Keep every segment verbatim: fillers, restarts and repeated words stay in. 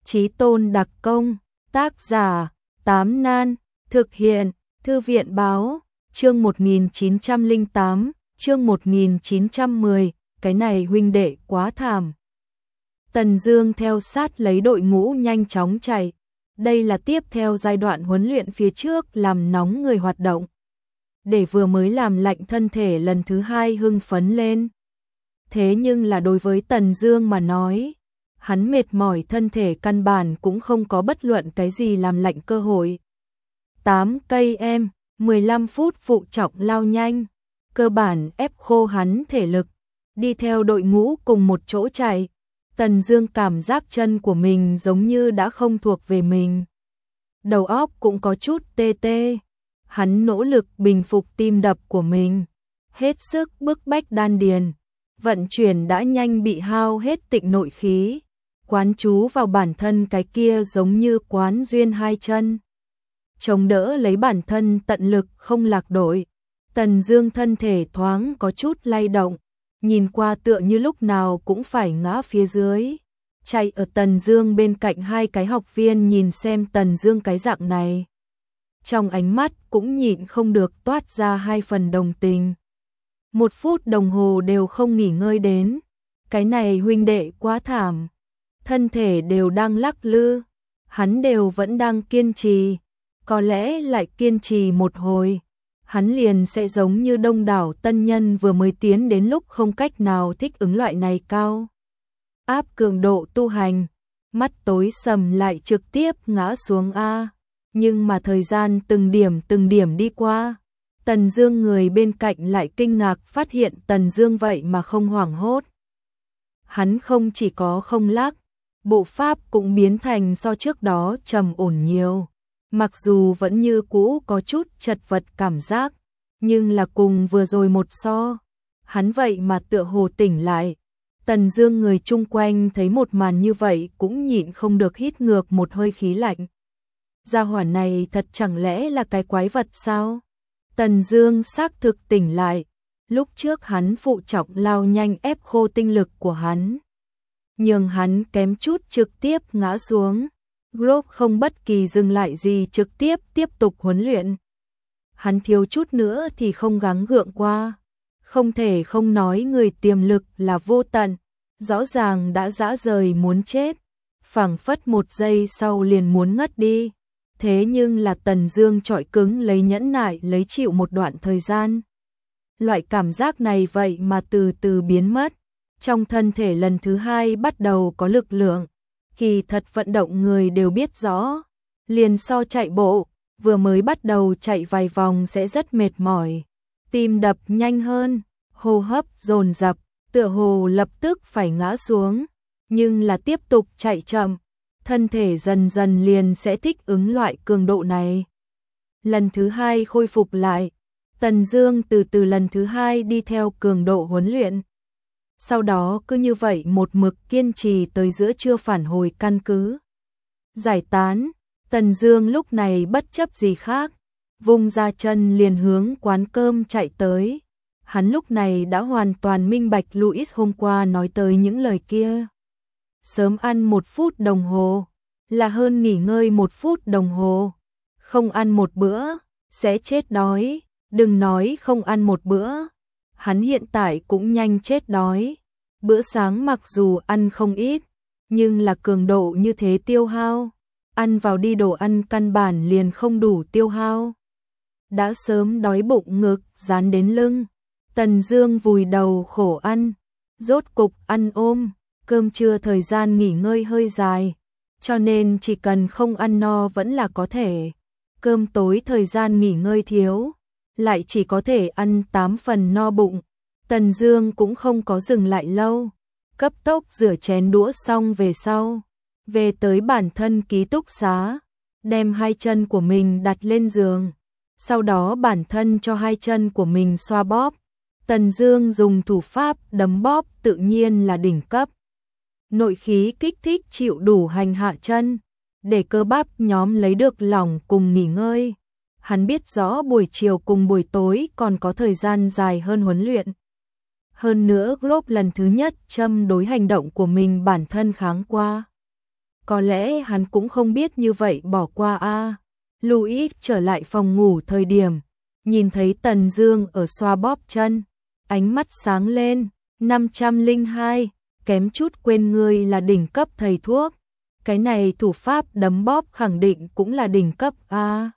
Chí Tôn đặc công, tác giả, Tám Nan, thực hiện, Thư viện báo, chương một nghìn chín trăm lẻ tám, chương một nghìn chín trăm mười, cái này huynh đệ quá thảm. Tần Dương theo sát lấy đội ngũ nhanh chóng chạy. Đây là tiếp theo giai đoạn huấn luyện phía trước làm nóng người hoạt động, để vừa mới làm lạnh thân thể lần thứ hai hưng phấn lên. Thế nhưng là đối với Tần Dương mà nói, hắn mệt mỏi thân thể căn bản cũng không có bất luận cái gì làm lạnh cơ hội. tám cây em, mười lăm phút phụ trọng lao nhanh, cơ bản ép khô hắn thể lực, đi theo đội ngũ cùng một chỗ chạy. Tần Dương cảm giác chân của mình giống như đã không thuộc về mình. Đầu óc cũng có chút tê tê. Hắn nỗ lực bình phục tim đập của mình, hết sức bức bách đan điền, vận chuyển đã nhanh bị hao hết tịnh nội khí, quán chú vào bản thân cái kia giống như quán duyên hai chân, chống đỡ lấy bản thân tận lực không lạc đội. Tần Dương thân thể thoáng có chút lay động, nhìn qua tựa như lúc nào cũng phải ngã phía dưới. Chạy ở Tần Dương bên cạnh hai cái học viên nhìn xem Tần Dương cái dạng này, trong ánh mắt cũng nhịn không được toát ra hai phần đồng tình. Một phút đồng hồ đều không nghỉ ngơi đến, cái này huynh đệ quá thảm, thân thể đều đang lắc lư, hắn đều vẫn đang kiên trì, có lẽ lại kiên trì một hồi, hắn liền sẽ giống như đông đảo tân nhân vừa mới tiến đến lúc không cách nào thích ứng loại này cao áp cường độ tu hành, mắt tối sầm lại trực tiếp ngã xuống a. Nhưng mà thời gian từng điểm từng điểm đi qua, Tần Dương người bên cạnh lại kinh ngạc phát hiện Tần Dương vậy mà không hoảng hốt. Hắn không chỉ có không lắc, bộ pháp cũng biến thành so trước đó trầm ổn nhiều. Mặc dù vẫn như cũ có chút chật vật cảm giác, nhưng là cùng vừa rồi một so, hắn vậy mà tựa hồ tỉnh lại. Tần Dương người chung quanh thấy một màn như vậy cũng nhịn không được hít ngược một hơi khí lạnh. Gia hỏa này thật chẳng lẽ là cái quái vật sao? Tần Dương xác thực tỉnh lại, lúc trước hắn phụ trọng lao nhanh ép khô tinh lực của hắn, nhưng hắn kém chút trực tiếp ngã xuống. Group không bất kỳ dừng lại gì trực tiếp tiếp tục huấn luyện. Hắn thiếu chút nữa thì không gắng gượng qua. Không thể không nói người tiềm lực là vô tận, rõ ràng đã dã rời muốn chết, phảng phất một giây sau liền muốn ngất đi. Thế nhưng là Tần Dương trọi cứng lấy nhẫn nại lấy chịu một đoạn thời gian. Loại cảm giác này vậy mà từ từ biến mất, trong thân thể lần thứ hai bắt đầu có lực lượng. Kỳ thật vận động người đều biết rõ, liền so chạy bộ, vừa mới bắt đầu chạy vài vòng sẽ rất mệt mỏi, tim đập nhanh hơn, hô hấp dồn dập, tựa hồ lập tức phải ngã xuống, nhưng là tiếp tục chạy chậm, thân thể dần dần liền sẽ thích ứng loại cường độ này. Lần thứ hai khôi phục lại, Tần Dương từ từ lần thứ hai đi theo cường độ huấn luyện. Sau đó cứ như vậy một mực kiên trì tới giữa trưa phản hồi căn cứ. Giải tán, Tần Dương lúc này bất chấp gì khác, vung ra chân liền hướng quán cơm chạy tới. Hắn lúc này đã hoàn toàn minh bạch Louis hôm qua nói tới những lời kia. Sớm ăn một phút đồng hồ, là hơn nghỉ ngơi một phút đồng hồ. Không ăn một bữa, sẽ chết đói, đừng nói không ăn một bữa. Hắn hiện tại cũng nhanh chết đói. Bữa sáng mặc dù ăn không ít, nhưng là cường độ như thế tiêu hao, ăn vào đi đồ ăn căn bản liền không đủ tiêu hao. Đã sớm đói bụng ngực dán đến lưng, Tần Dương vùi đầu khổ ăn, rốt cục ăn ôm, cơm trưa thời gian nghỉ ngơi hơi dài, cho nên chỉ cần không ăn no vẫn là có thể. Cơm tối thời gian nghỉ ngơi thiếu, lại chỉ có thể ăn tám phần no bụng. Tần Dương cũng không có dừng lại lâu, cấp tốc rửa chén đũa xong về sau, về tới bản thân ký túc xá, đem hai chân của mình đặt lên giường, sau đó bản thân cho hai chân của mình xoa bóp. Tần Dương dùng thủ pháp đấm bóp tự nhiên là đỉnh cấp. Nội khí kích thích chịu đủ hành hạ chân, để cơ bắp nhóm lấy được lỏng cùng nghỉ ngơi. Hắn biết rõ buổi chiều cùng buổi tối còn có thời gian dài hơn huấn luyện. Hơn nữa group lần thứ nhất châm đối hành động của mình bản thân kháng qua. có lẽ hắn cũng không biết như vậy bỏ qua a. Louis trở lại phòng ngủ thời điểm, nhìn thấy Tần Dương ở xoa bóp chân, ánh mắt sáng lên, năm trăm lẻ hai, kém chút quên ngươi là đỉnh cấp thầy thuốc. Cái này thủ pháp đấm bóp khẳng định cũng là đỉnh cấp a.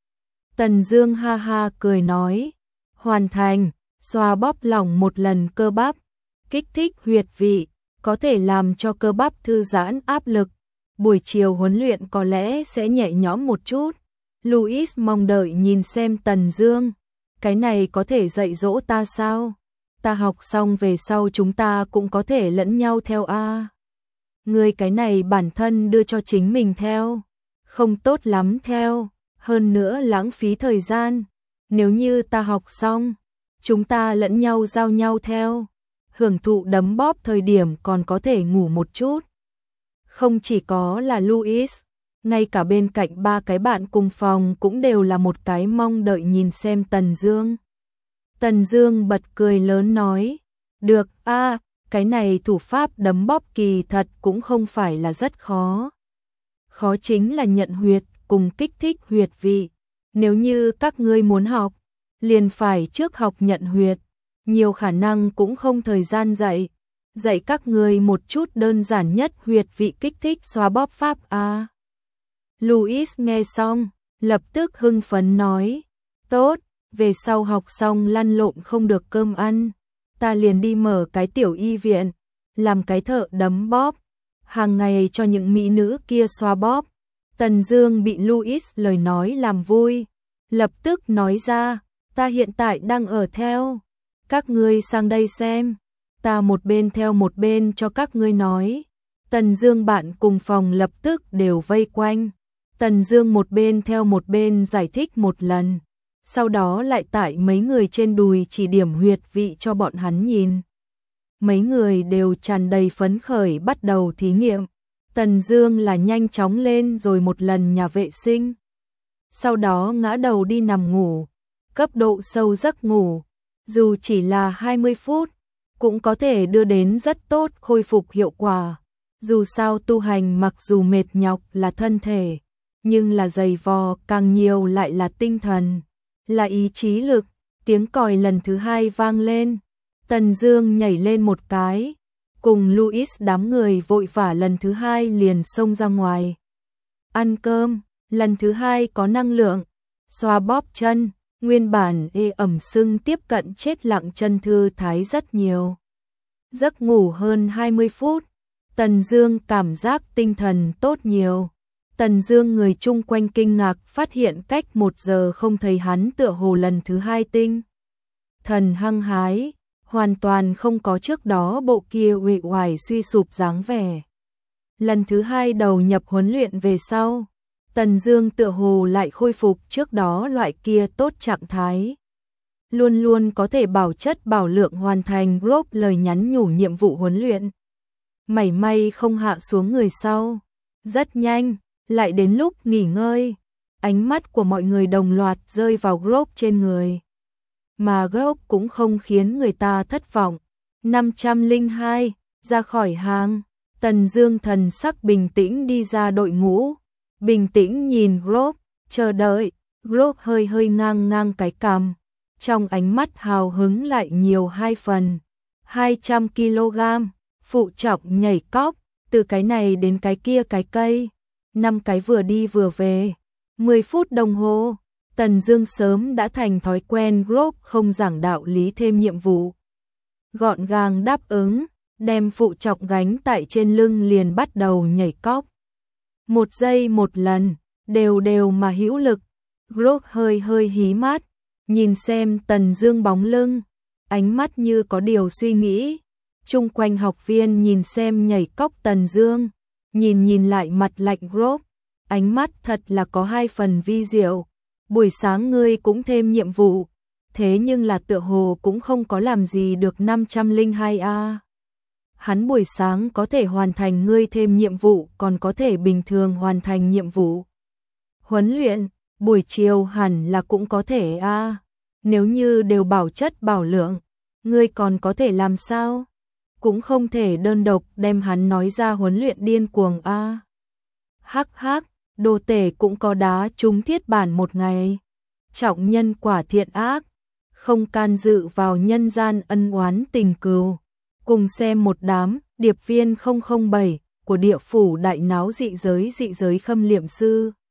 Tần Dương ha ha cười nói, hoàn thành, xoa bóp lỏng một lần cơ bắp, kích thích huyệt vị, có thể làm cho cơ bắp thư giãn áp lực. Buổi chiều huấn luyện có lẽ sẽ nhẹ nhõm một chút. Louis mong đợi nhìn xem Tần Dương, cái này có thể dạy dỗ ta sao? Ta học xong về sau chúng ta cũng có thể lẫn nhau theo a. Ngươi cái này bản thân đưa cho chính mình theo, không tốt lắm theo, hơn nữa lãng phí thời gian. Nếu như ta học xong, chúng ta lẫn nhau giao nhau theo, hưởng thụ đấm bóp thời điểm còn có thể ngủ một chút. Không chỉ có là Louis, ngay cả bên cạnh ba cái bạn cùng phòng cũng đều là một cái mong đợi nhìn xem Tần Dương. Tần Dương bật cười lớn nói, được a, cái này thủ pháp đấm bóp kỳ thật cũng không phải là rất khó. Khó chính là nhận huyệt cùng kích thích huyệt vị. Nếu như các ngươi muốn học, liền phải trước học nhận huyệt, nhiều khả năng cũng không thời gian dạy. Dạy các ngươi một chút đơn giản nhất huyệt vị kích thích xoa bóp pháp a. Louis nghe xong, lập tức hưng phấn nói, tốt, về sau học xong lăn lộn không được cơm ăn, ta liền đi mở cái tiểu y viện, làm cái thợ đấm bóp, hàng ngày cho những mỹ nữ kia xoa bóp. Tần Dương bị Louis lời nói làm vui, lập tức nói ra, ta hiện tại đang ở theo, các ngươi sang đây xem, ta một bên theo một bên cho các ngươi nói. Tần Dương bạn cùng phòng lập tức đều vây quanh, Tần Dương một bên theo một bên giải thích một lần, sau đó lại tại mấy người trên đùi chỉ điểm huyệt vị cho bọn hắn nhìn. Mấy người đều tràn đầy phấn khởi bắt đầu thí nghiệm. Tần Dương là nhanh chóng lên rồi một lần nhà vệ sinh, sau đó ngã đầu đi nằm ngủ, cấp độ sâu giấc ngủ, dù chỉ là hai mươi phút, cũng có thể đưa đến rất tốt khôi phục hiệu quả. Dù sao tu hành mặc dù mệt nhọc là thân thể, nhưng là dày vò càng nhiều lại là tinh thần, là ý chí lực. Tiếng còi lần thứ hai vang lên, Tần Dương nhảy lên một cái, cùng Louis đám người vội vã lần thứ hai liền xông ra ngoài. Ăn cơm, lần thứ hai có năng lượng, xoa bóp chân, nguyên bản ê ẩm sưng tiếp cận chết lặng chân thư thái rất nhiều. Giấc ngủ hơn hai mươi phút, Tần Dương cảm giác tinh thần tốt nhiều. Tần Dương người chung quanh kinh ngạc phát hiện cách một giờ không thấy hắn tựa hồ lần thứ hai tinh thần hăng hái, hoàn toàn không có trước đó bộ kia uể oải suy sụp dáng vẻ. Lần thứ hai đầu nhập huấn luyện về sau, Tần Dương tựa hồ lại khôi phục trước đó loại kia tốt trạng thái. Luôn luôn có thể bảo chất bảo lượng hoàn thành group lời nhắn nhủ nhiệm vụ huấn luyện. Mảy may không hạ xuống người sau. Rất nhanh, lại đến lúc nghỉ ngơi, ánh mắt của mọi người đồng loạt rơi vào group trên người. Mà group cũng không khiến người ta thất vọng. năm trăm lẻ hai, ra khỏi hàng, Tần Dương thần sắc bình tĩnh đi ra đội ngũ, bình tĩnh nhìn group, chờ đợi. Group hơi hơi ngang ngang cái cằm, trong ánh mắt hào hứng lại nhiều hai phần. hai trăm ki lô gam, phụ trọng nhảy cóc, từ cái này đến cái kia cái cây, năm cái vừa đi vừa về. mười phút đồng hồ, Tần Dương sớm đã thành thói quen group không giảng đạo lý thêm nhiệm vụ. Gọn gàng đáp ứng, đem phụ trọng gánh tại trên lưng liền bắt đầu nhảy cóc. Một giây một lần, đều đều mà hữu lực. Group hơi hơi hí mắt, nhìn xem Tần Dương bóng lưng, ánh mắt như có điều suy nghĩ. Chung quanh học viên nhìn xem nhảy cóc Tần Dương, nhìn nhìn lại mặt lạnh group, ánh mắt thật là có hai phần vi diệu. Buổi sáng ngươi cũng thêm nhiệm vụ, thế nhưng là tựa hồ cũng không có làm gì được năm trăm lẻ hai a. Hắn buổi sáng có thể hoàn thành ngươi thêm nhiệm vụ, còn có thể bình thường hoàn thành nhiệm vụ huấn luyện, buổi chiều hẳn là cũng có thể a. Nếu như đều bảo chất bảo lượng, ngươi còn có thể làm sao? Cũng không thể đơn độc đem hắn nói ra huấn luyện điên cuồng a. Hắc hắc, đồ tể cũng có đá trúng thiết bản một ngày. Trọng nhân quả thiện ác, không can dự vào nhân gian ân oán tình cừu. Cùng xem một đám điệp viên không không bảy của địa phủ đại náo dị giới dị giới Khâm Liệm Sư.